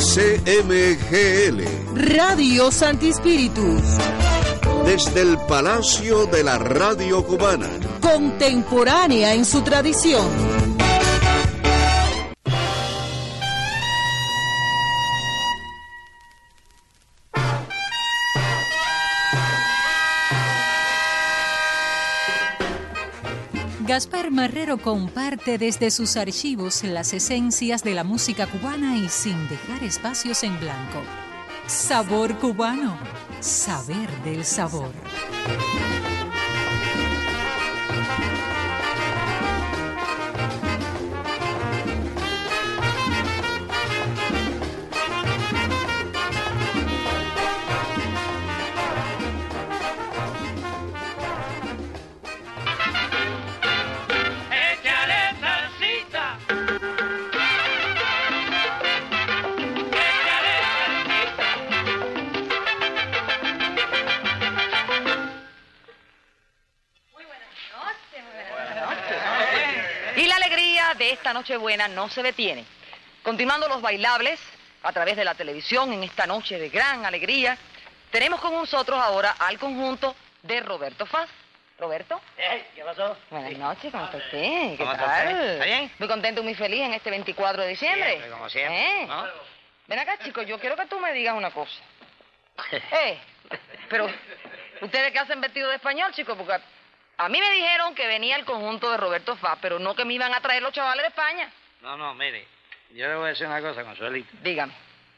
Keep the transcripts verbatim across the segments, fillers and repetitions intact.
S M G L. Radio Santi Spiritus. Desde el Palacio de la Radio Cubana. Contemporánea en su tradición. Gaspar Marrero comparte desde sus archivos las esencias de la música cubana y sin dejar espacios en blanco. Sabor cubano, saber del sabor. Esta Nochebuena no se detiene. Continuando los bailables a través de la televisión en esta noche de gran alegría, tenemos con nosotros ahora al conjunto de Roberto Faz. ¿Roberto? Hey, ¿qué pasó? Buenas noches, ¿cómo está usted? ¿Qué ¿Cómo tal? está usted? ¿Está bien? Muy contento y muy feliz en este veinticuatro de diciembre. Siempre, como siempre, ¿Eh? ¿no? Ven acá, chicos, yo quiero que tú me digas una cosa. eh, pero, ¿ustedes qué hacen vestido de español, chicos? Porque a mí me dijeron que venía el conjunto de Roberto Faz, pero no que me iban a traer los chavales de España. No, no, mire, yo le voy a decir una cosa, Consuelito. Dígame.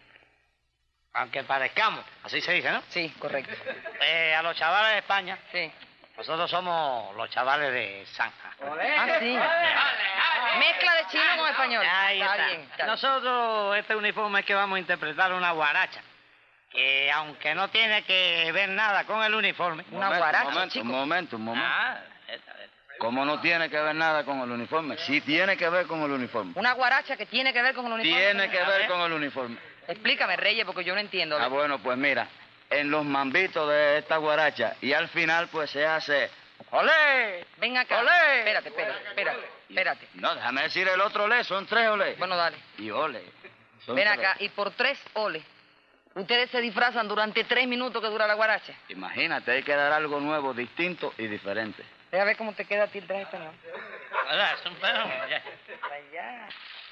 Aunque parezcamos, así se dice, ¿no? Sí, correcto. Eh, a los chavales de España, Sí. nosotros somos los chavales de Zanja. Ah, sí. Mezcla de chino con español. Ahí está, está. bien. Está bien. Nosotros, este uniforme es que vamos a interpretar una guaracha, que aunque no tiene que ver nada con el uniforme... Una momento, guaracha, un momento, chico. un momento, un momento. Ah, esta, esta. ¿Cómo no tiene que ver nada con el uniforme? Sí tiene que ver con el uniforme. Una guaracha que tiene que ver con el uniforme. Tiene que A ver con el uniforme. Explícame, Reyes, porque yo no entiendo. Ah, bueno, pues mira, en los mambitos de esta guaracha y al final pues se hace... ¡Olé! Ven acá. ¡Olé! Espérate, espérate, espérate, espérate. No, déjame decir el otro olé, son tres olé. Bueno, dale. Y ole. son Ven tres. acá, y por tres oles, ustedes se disfrazan durante tres minutos que dura la guaracha. Imagínate, hay que dar algo nuevo, distinto y diferente. Deja ver cómo te queda a ti el traje español. ¿Verdad? Es un pedo, ya. Allá.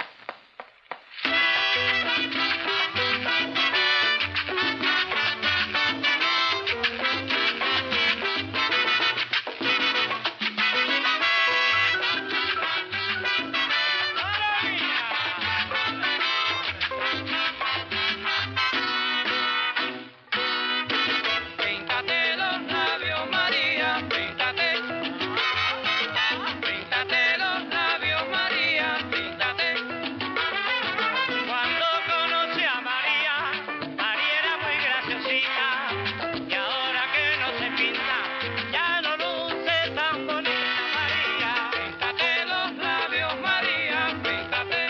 Píntate los labios, María, píntate. Píntate los labios, María, píntate. Cuando conocí a María, María era muy graciosita. Y ahora que no se pinta, ya no luce tan bonita, María. Píntate los labios, María, píntate.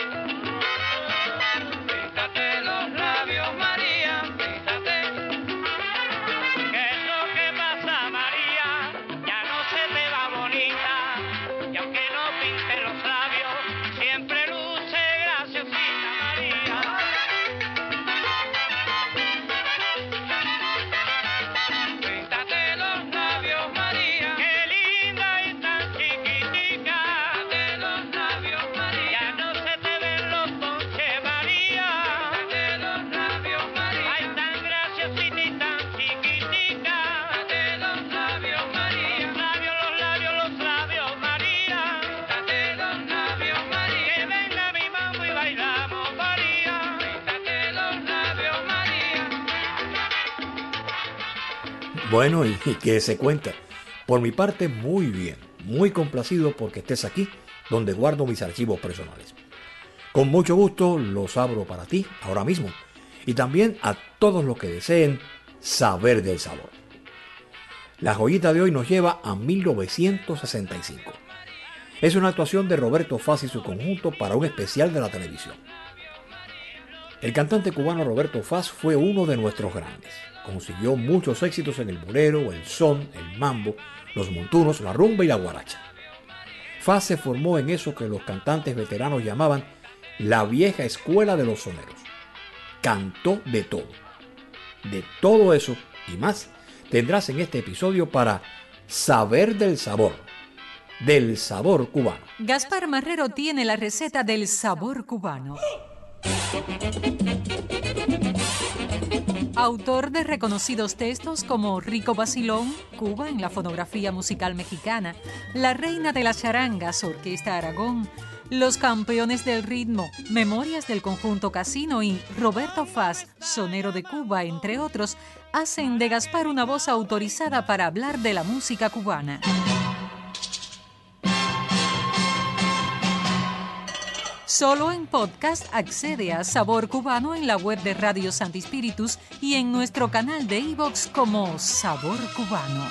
Píntate los labios, María, píntate. ¿Qué es lo que pasa, María? Ya no se te va bonita. Y aunque no pinte los labios, siempre luce graciosita, María. Píntate los labios, María. Qué linda y tan chiquitica. Píntate los labios, María. Ya no se te ven los ponches, María. Píntate los labios, María. Ay, tan graciosita y tan chiquitica. Píntate los labios, María. Los labios, los labios, los labios, María. Píntate los labios, María. Que venga mi mambo y bailamos, María. Píntate los labios, María. Bueno, ¿y, y qué se cuenta? Por mi parte, muy bien, muy complacido porque estés aquí, donde guardo mis archivos personales. Con mucho gusto los abro para ti, ahora mismo, y también a todos los que deseen saber del sabor. La joyita de hoy nos lleva a mil novecientos sesenta y cinco. Es una actuación de Roberto Faz y su conjunto para un especial de la televisión. El cantante cubano Roberto Faz fue uno de nuestros grandes. Consiguió muchos éxitos en el bolero, el son, el mambo, los montunos, la rumba y la guaracha. Faz se formó en eso que los cantantes veteranos llamaban la vieja escuela de los soneros. cantó de todo. De todo eso y más tendrás en este episodio para saber del sabor, del sabor cubano. Gaspar Marrero tiene la receta del sabor cubano. Autor de reconocidos textos como Rico Vacilón, Cuba en la fonografía musical mexicana, La Reina de las Charangas, Orquesta Aragón, Los Campeones del Ritmo, Memorias del Conjunto Casino y Roberto Faz, Sonero de Cuba, entre otros, hacen de Gaspar una voz autorizada para hablar de la música cubana. Solo en podcast accede a Sabor Cubano en la web de Radio Santi Spíritus y en nuestro canal de iVoox como Sabor Cubano.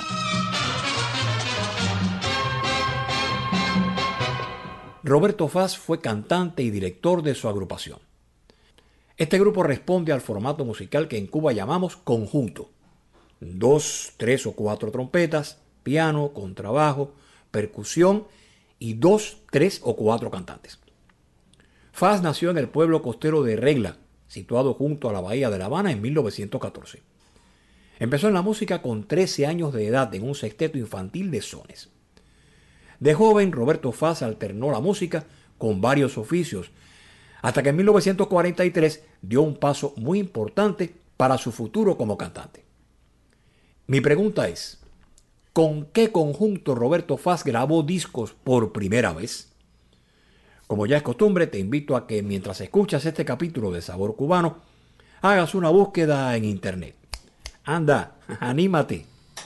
Roberto Faz fue cantante y director de su agrupación. Este grupo responde al formato musical que en Cuba llamamos conjunto. Dos, tres o cuatro trompetas, piano, contrabajo, percusión y dos, tres o cuatro cantantes. Faz nació en el pueblo costero de Regla, situado junto a la bahía de La Habana en mil novecientos catorce. Empezó en la música con trece años de edad en un sexteto infantil de sones. De joven, Roberto Faz alternó la música con varios oficios, hasta que en mil novecientos cuarenta y tres dio un paso muy importante para su futuro como cantante. Mi pregunta es, ¿con qué conjunto Roberto Faz grabó discos por primera vez? Como ya es costumbre, te invito a que mientras escuchas este capítulo de Sabor Cubano, hagas una búsqueda en internet. Anda, anímate.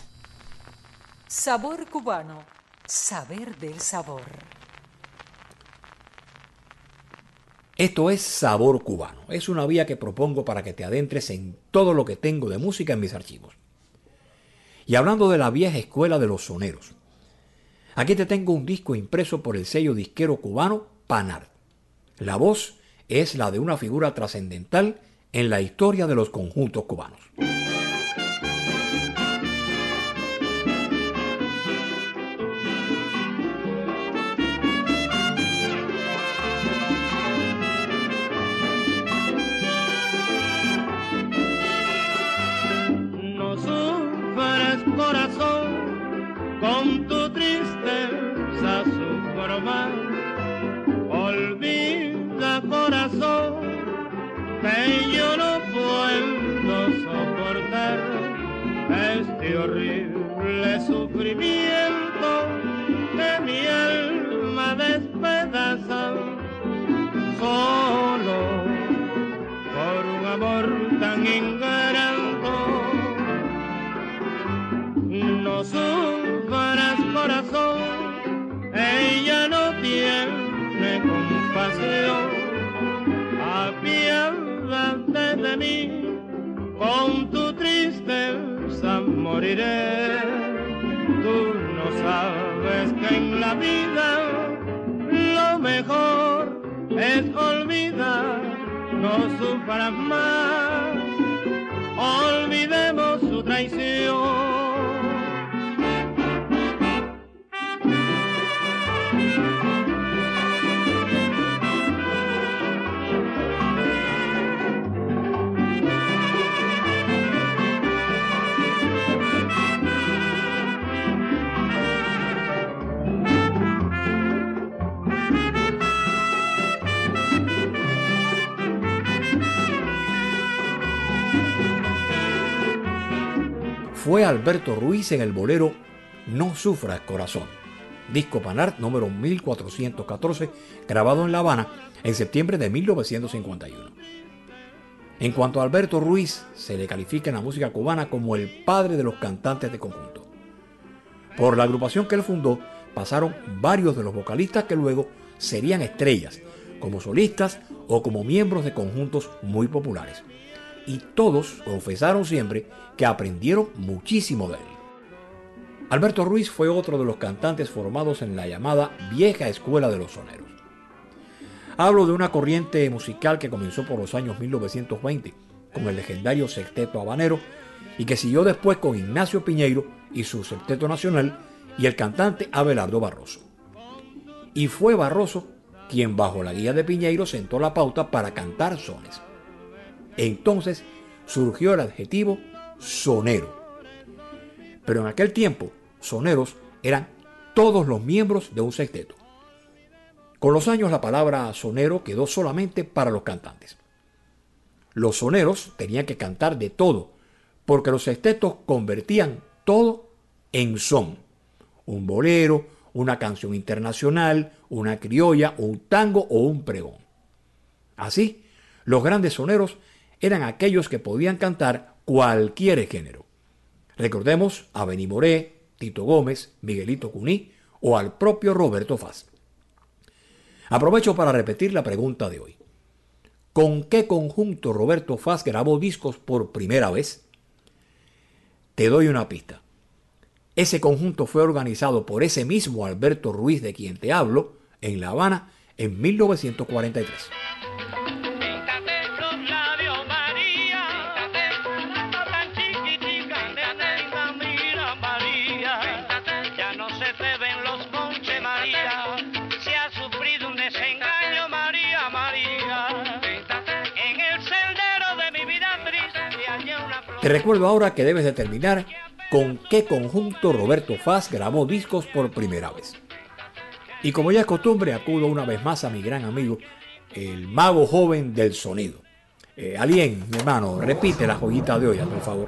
Sabor Cubano. Saber del sabor. Esto es Sabor Cubano. Es una vía que propongo para que te adentres en todo lo que tengo de música en mis archivos. Y hablando de la vieja escuela de los soneros, aquí te tengo un disco impreso por el sello disquero cubano Panart. La voz es la de una figura trascendental en la historia de los conjuntos cubanos. No sufras, corazón, con tu tristeza subformal. Olvida, corazón, que yo no puedo soportar este horrible sufrimiento que mi alma despedaza, solo por un amor tan ingrato. No sufras, corazón, ella no tiene compasión. Apiádate de mí, con tu tristeza moriré. Tú no sabes que en la vida lo mejor es olvidar. No sufras más, olvidemos su traición. Fue Alberto Ruiz en el bolero No sufras, corazón, disco Panart número mil cuatrocientos catorce, grabado en La Habana en septiembre de mil novecientos cincuenta y uno. En cuanto a Alberto Ruiz, se le califica en la música cubana como el padre de los cantantes de conjunto. Por la agrupación que él fundó, pasaron varios de los vocalistas que luego serían estrellas, como solistas o como miembros de conjuntos muy populares. Y todos confesaron siempre que aprendieron muchísimo de él. Alberto Ruiz fue otro de los cantantes formados en la llamada vieja escuela de los soneros. Hablo de una corriente musical que comenzó por los años mil novecientos veinte con el legendario Sexteto Habanero y que siguió después con Ignacio Piñeiro y su Sexteto Nacional y el cantante Abelardo Barroso. Y fue Barroso quien bajo la guía de Piñeiro sentó la pauta para cantar sones. entonces surgió el adjetivo sonero. Pero en aquel tiempo, soneros eran todos los miembros de un sexteto. Con los años la palabra sonero quedó solamente para los cantantes. Los soneros tenían que cantar de todo, porque los sextetos convertían todo en son. Un bolero, una canción internacional, una criolla, un tango o un pregón. Así, los grandes soneros eran aquellos que podían cantar cualquier género. Recordemos a Benny Moré, Tito Gómez, Miguelito Cuní o al propio Roberto Faz. Aprovecho para repetir la pregunta de hoy. ¿Con qué conjunto Roberto Faz grabó discos por primera vez? Te doy una pista. Ese conjunto fue organizado por ese mismo Alberto Ruiz de quien te hablo en La Habana en mil novecientos cuarenta y tres. Píntate los labios, María, píntate tan chiquitica, nena, mira, María, ya no se te ven los conches, María, se ha sufrido un desengaño, María, María, en el sendero de mi vida triste hallé una flor. Te recuerdo ahora que debes determinar con qué conjunto Roberto Faz grabó discos por primera vez. Y como ya es costumbre, acudo una vez más a mi gran amigo, el mago joven del sonido. Eh, Alien, mi hermano, repite la joyita de hoy, por favor.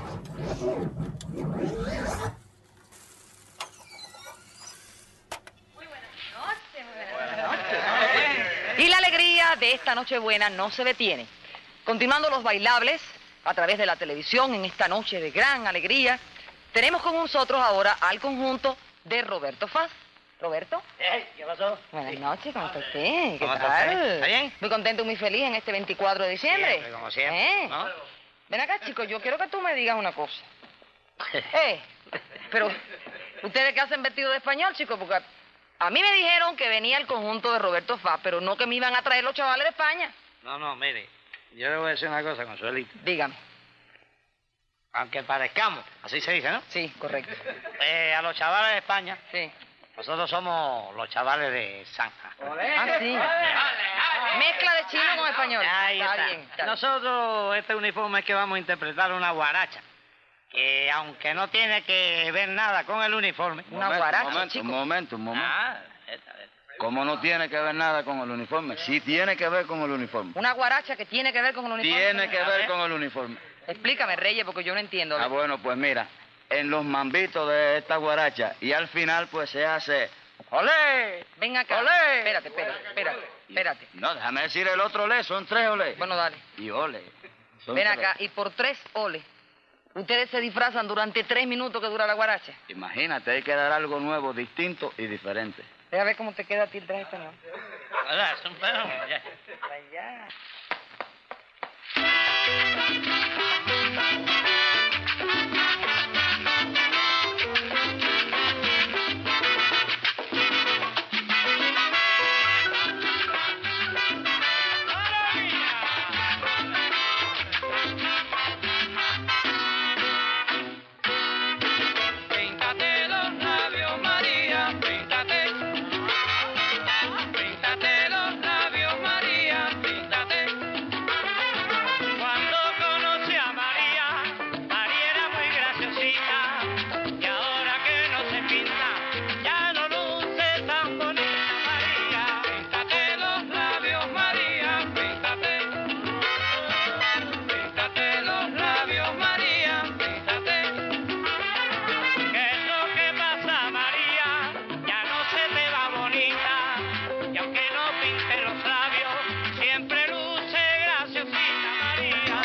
Y la alegría de esta Nochebuena no se detiene. Continuando los bailables a través de la televisión en esta noche de gran alegría, tenemos con nosotros ahora al conjunto de Roberto Faz. ¿Roberto? ¿Qué pasó? Buenas noches, ¿cómo está usted? ¿Qué ¿Cómo está tal? usted? ¿Está bien? Muy contento y muy feliz en este veinticuatro de diciembre. Siempre, como siempre, ¿Eh? ¿no? Ven acá, chicos, yo quiero que tú me digas una cosa. Eh, pero ustedes que hacen vestido de español, chicos, porque a mí me dijeron que venía el conjunto de Roberto Faz, pero no que me iban a traer los chavales de España. No, no, mire, yo le voy a decir una cosa, Consuelito. Dígame. Aunque parezcamos, así se dice, ¿no? Sí, correcto. Eh, a los chavales de España, Sí. nosotros somos los chavales de Zanja. Ah, sí. Mezcla de chino con español. Ahí está, está. bien. Está bien. Nosotros, este uniforme es que vamos a interpretar una guaracha, que aunque no tiene que ver nada con el uniforme... Una Momento, guaracha, un momento, chico. un momento, un momento. Ah, esta, esta. ¿Cómo no tiene que ver nada con el uniforme? Sí tiene que ver con el uniforme. Una guaracha que tiene que ver con el uniforme. Tiene que A ver ver. con el uniforme. Explícame, Reyes, porque yo no entiendo. Ah, bueno, pues mira, en los mambitos de esta guaracha y al final pues se hace... ¡Olé! Ven acá. ¡Olé! Espérate, espérate, espérate, espérate. No, déjame decir el otro olé, son tres olé. Bueno, dale. Y ole. son Ven tres. acá, y por tres oles, ustedes se disfrazan durante tres minutos que dura la guaracha. Imagínate, hay que dar algo nuevo, distinto y diferente. Deja ver cómo te queda a ti el traje español. ¿Verdad? Es un fenómeno, ya. Allá. Píntate los labios, María, píntate. Píntate los labios, María, píntate. Cuando conocí a María, María era muy graciosita. Y ahora que no se pinta, ya no luce tan bonita. María, píntate los labios, María, píntate. Píntate los labios, María, píntate. ¿Qué es lo que pasa, María? Ya no se te va bonita. Y aunque no pinte los labios, siempre luce graciosita, María.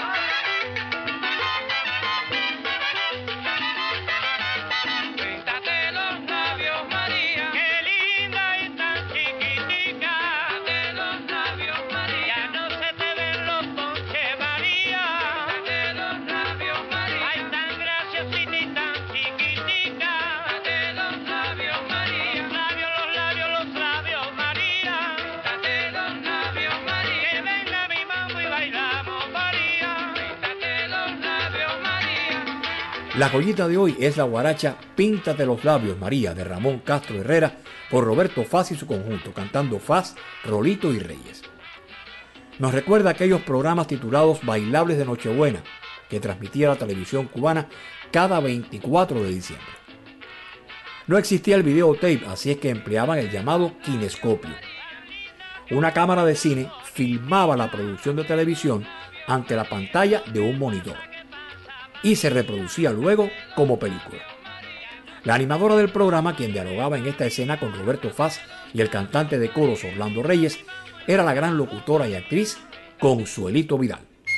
Píntate los labios, María. Qué linda y tan chiquitica. Píntate los labios, María. Ya no se te ven los conches, María. Píntate los labios, María. Ay, tan graciosita y tan chiquitica. Píntate los labios, María. Los labios, los labios, los labios, María. Píntate los labios, María. Que venga mi mambo y bailamos, María. Píntate los labios, María. La joyita de hoy es la guaracha Píntate los labios, María, de Ramón Castro Herrera, por Roberto Faz y su conjunto, cantando Faz, Rolito y Reyes. Nos recuerda aquellos programas titulados Bailables de Nochebuena que transmitía la televisión cubana cada veinticuatro de diciembre. No existía el videotape, así es que empleaban el llamado kinescopio. Una cámara de cine filmaba la producción de televisión ante la pantalla de un monitor y se reproducía luego como película. La animadora del programa, quien dialogaba en esta escena con Roberto Faz y el cantante de coros Orlando Reyes, era la gran locutora y actriz Consuelito Vidal.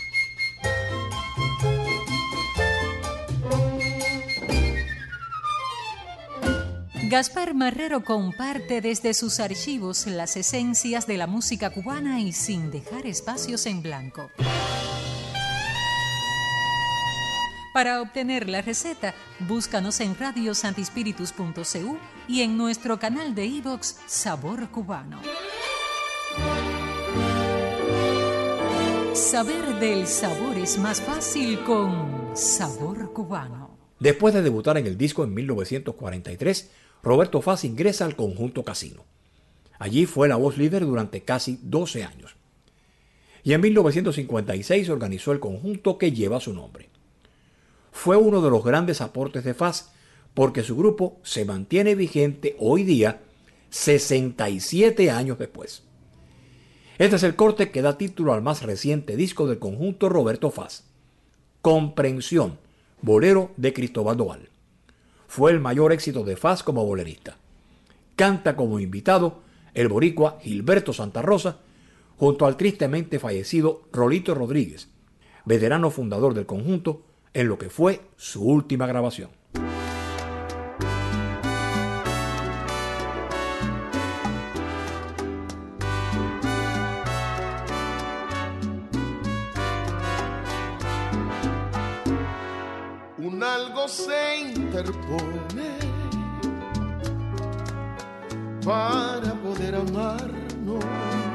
Gaspar Marrero comparte desde sus archivos las esencias de la música cubana y sin dejar espacios en blanco. Para obtener la receta, búscanos en radio santispiritus punto c u y en nuestro canal de iVoox Sabor Cubano. Saber del sabor es más fácil con Sabor Cubano. Después de debutar en el disco en mil novecientos cuarenta y tres, Roberto Faz ingresa al conjunto Casino. Allí fue la voz líder durante casi doce años. Y en mil novecientos cincuenta y seis organizó el conjunto que lleva su nombre. Fue uno de los grandes aportes de Faz porque su grupo se mantiene vigente hoy día, sesenta y siete años después. Este es el corte que da título al más reciente disco del conjunto Roberto Faz, Comprensión, bolero de Cristóbal Doval. Fue el mayor éxito de Faz como bolerista. Canta como invitado el boricua Gilberto Santa Rosa, junto al tristemente fallecido Rolito Rodríguez, veterano fundador del conjunto, en lo que fue su última grabación. Un algo se interpone para poder amarnos.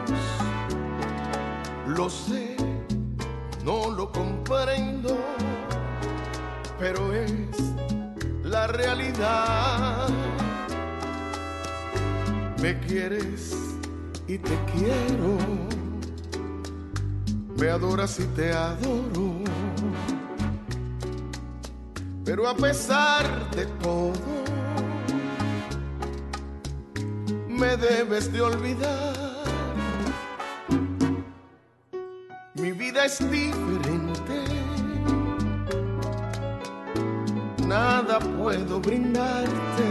Lo sé, no lo comprendo, pero es la realidad. Me quieres y te quiero, me adoras y te adoro. Pero a pesar de todo, me debes de olvidar. Mi vida es diferente, nada puedo brindarte.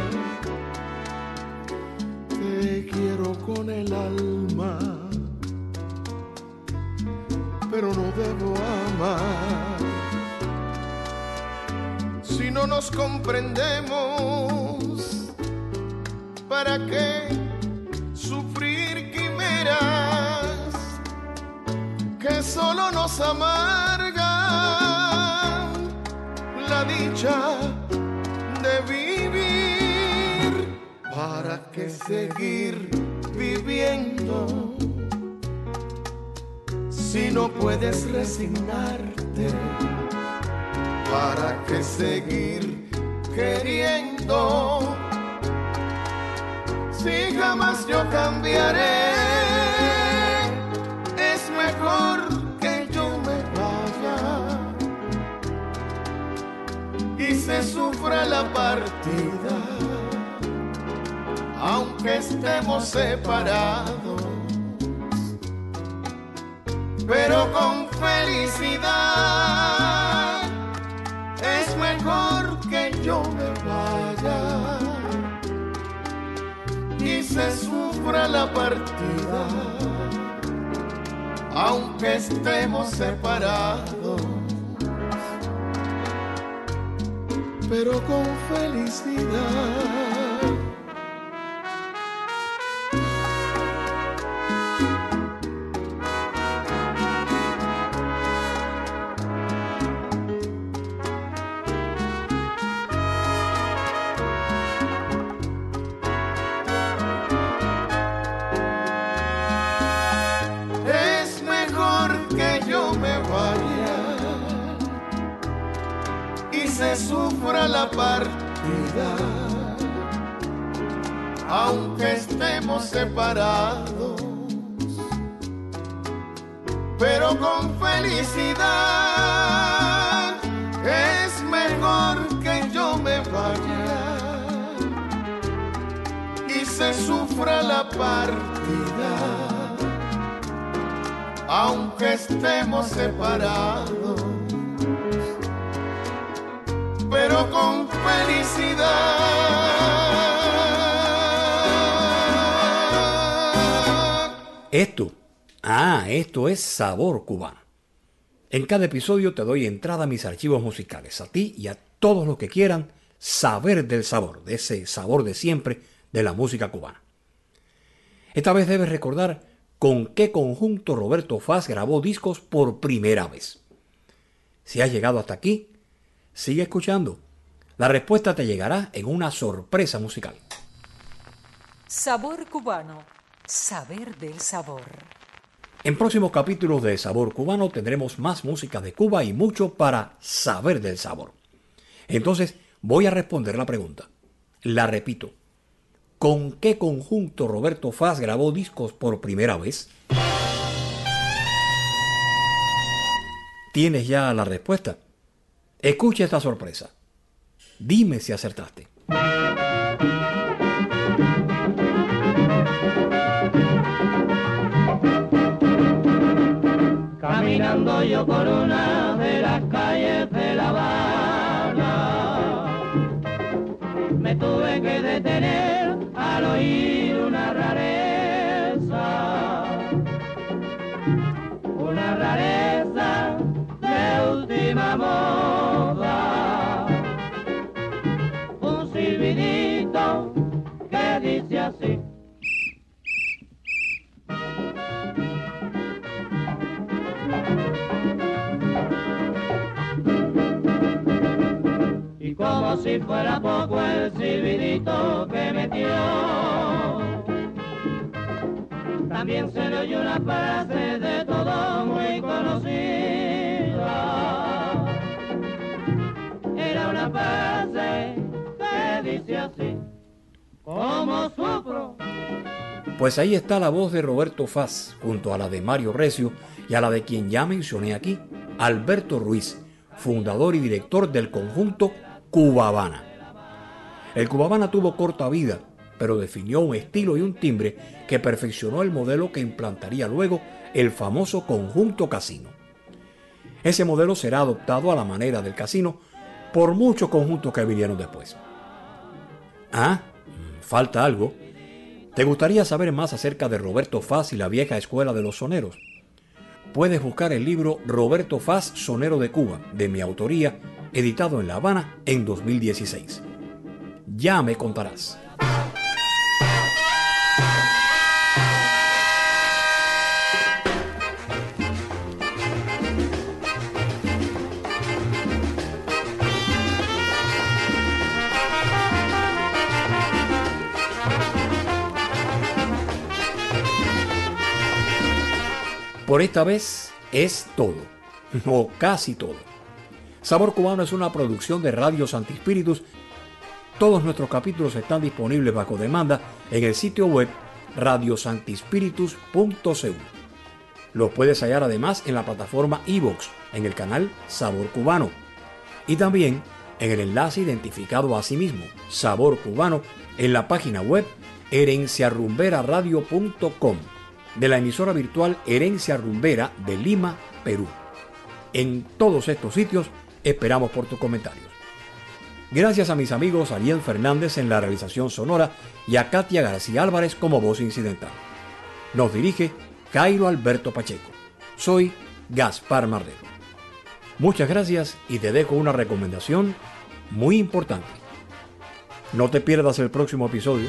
Te quiero con el alma, pero no debo amar. Si no nos comprendemos, ¿para qué sufrir quimeras que solo nos amargan la dicha de vivir? ¿Para qué seguir viviendo si no puedes resignarte? ¿Para qué seguir queriendo si jamás yo cambiaré? Es mejor que yo me vaya y se sufra la partida, aunque estemos separados, pero con felicidad. Es mejor que yo me vaya y se sufra la partida, aunque estemos separados, pero con felicidad. Se sufra la partida, aunque estemos separados, pero con felicidad. Es mejor que yo me vaya y se sufra la partida, aunque estemos separados, pero con felicidad. Esto, ah, esto es Sabor Cubano. En cada episodio te doy entrada a mis archivos musicales, a ti y a todos los que quieran saber del sabor, de ese sabor de siempre de la música cubana. Esta vez debes recordar con qué conjunto Roberto Faz grabó discos por primera vez. Si has llegado hasta aquí, sigue escuchando. La respuesta te llegará en una sorpresa musical. Sabor Cubano. Saber del sabor. En próximos capítulos de Sabor Cubano tendremos más música de Cuba y mucho para saber del sabor. Entonces voy a responder la pregunta. La repito. ¿Con qué conjunto Roberto Faz grabó discos por primera vez? ¿Tienes ya la respuesta? Escucha esta sorpresa. Dime si acertaste. Caminando yo por una de las calles de La Habana, me tuve que detener al oír una rareza, una rareza de última moda, un silbidito que dice así. Y como si fuera poco el silbidito que metió, también se le oyó una frase de todo muy conocida. Era una frase que dice así: ¿cómo sufro? Pues ahí está la voz de Roberto Faz, junto a la de Mario Recio y a la de quien ya mencioné aquí, Alberto Ruiz, fundador y director del conjunto Cuba Habana. El Cuba Habana tuvo corta vida, pero definió un estilo y un timbre que perfeccionó el modelo que implantaría luego el famoso conjunto Casino. Ese modelo será adoptado a la manera del Casino por muchos conjuntos que vinieron después. Ah, falta algo. ¿Te gustaría saber más acerca de Roberto Faz y la vieja escuela de los soneros? Puedes buscar el libro Roberto Faz, Sonero de Cuba, de mi autoría, editado en La Habana en dos mil dieciséis. Ya me contarás. Por esta vez es todo, o casi todo. Sabor Cubano es una producción de Radio Santi Spíritus. Todos nuestros capítulos están disponibles bajo demanda en el sitio web radio santi spiritus punto c u. Los puedes hallar además en la plataforma iVoox, en el canal Sabor Cubano, y también en el enlace identificado a sí mismo, Sabor Cubano, en la página web herencia rumbera radio punto com, de la emisora virtual Herencia Rumbera de Lima, Perú. En todos estos sitios esperamos por tus comentarios. Gracias a mis amigos Ariel Fernández en la realización sonora y a Katia García Álvarez como voz incidental. Nos dirige Jairo Alberto Pacheco. Soy Gaspar Marrero. Muchas gracias y te dejo una recomendación muy importante. No te pierdas el próximo episodio.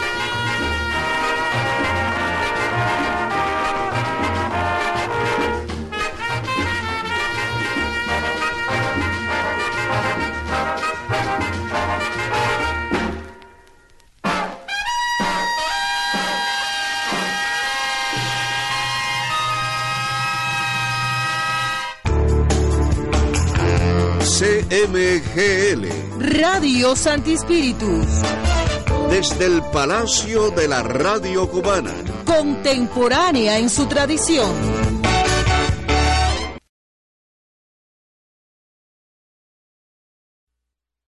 C M G L Radio Santi Spíritus. Desde el Palacio de la Radio Cubana. Contemporánea en su tradición.